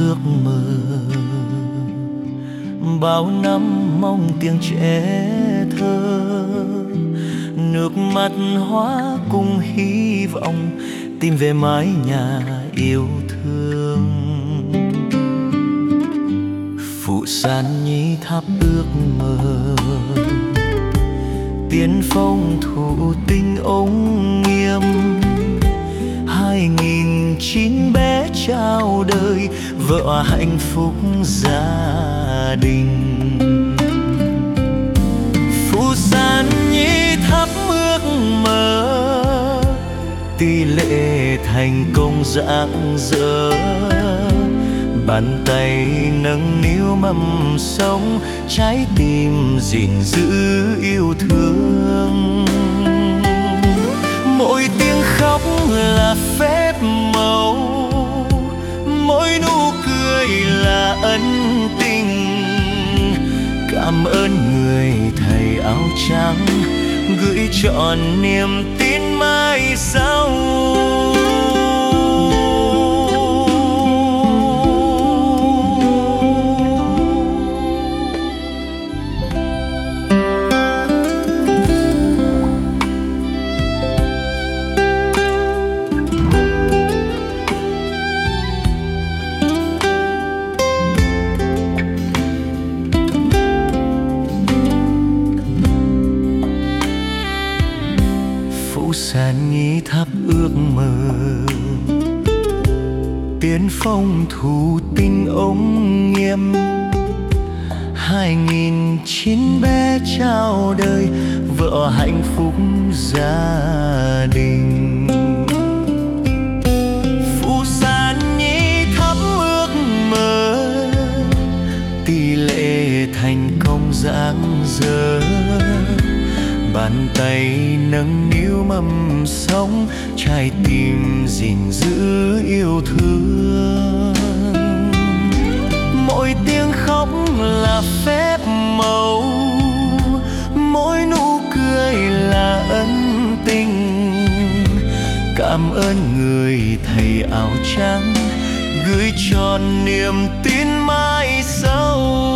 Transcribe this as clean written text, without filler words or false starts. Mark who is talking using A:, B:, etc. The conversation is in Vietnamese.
A: ước mơ. Bao năm mong tiếng trẻ thơ, nước mắt hóa cùng hy vọng tìm về mái nhà yêu thương. Phụ san nhi tháp ước mơ, tiên phong thủ tinh ống nghiêm. 2009 bé chào đời, vợ hạnh phúc gia đình. Phụ san nhi thắp ước mơ, tỷ lệ thành công rạng rỡ. Bàn tay nâng niu mầm sống, trái tim gìn giữ yêu thương. Mỗi tiếng khóc là phép màu, mỗi nụ cười là ân tình. Cảm ơn người thầy áo trắng, gửi trọn niềm tin mai sau. San nhi thắp ước mơ, tiên phong thủ tinh ống nghiêm. 2009 bé chào đời, vợ hạnh phúc gia đình. Phụ san nhi thắp ước mơ, tỷ lệ thành công rạng rỡ. Bàn tay nâng niu mầm sống, trái tim gìn giữ yêu thương. Mỗi tiếng khóc là phép màu, mỗi nụ cười là ân tình. Cảm ơn người thầy áo trắng, gửi trọn niềm tin mai sau.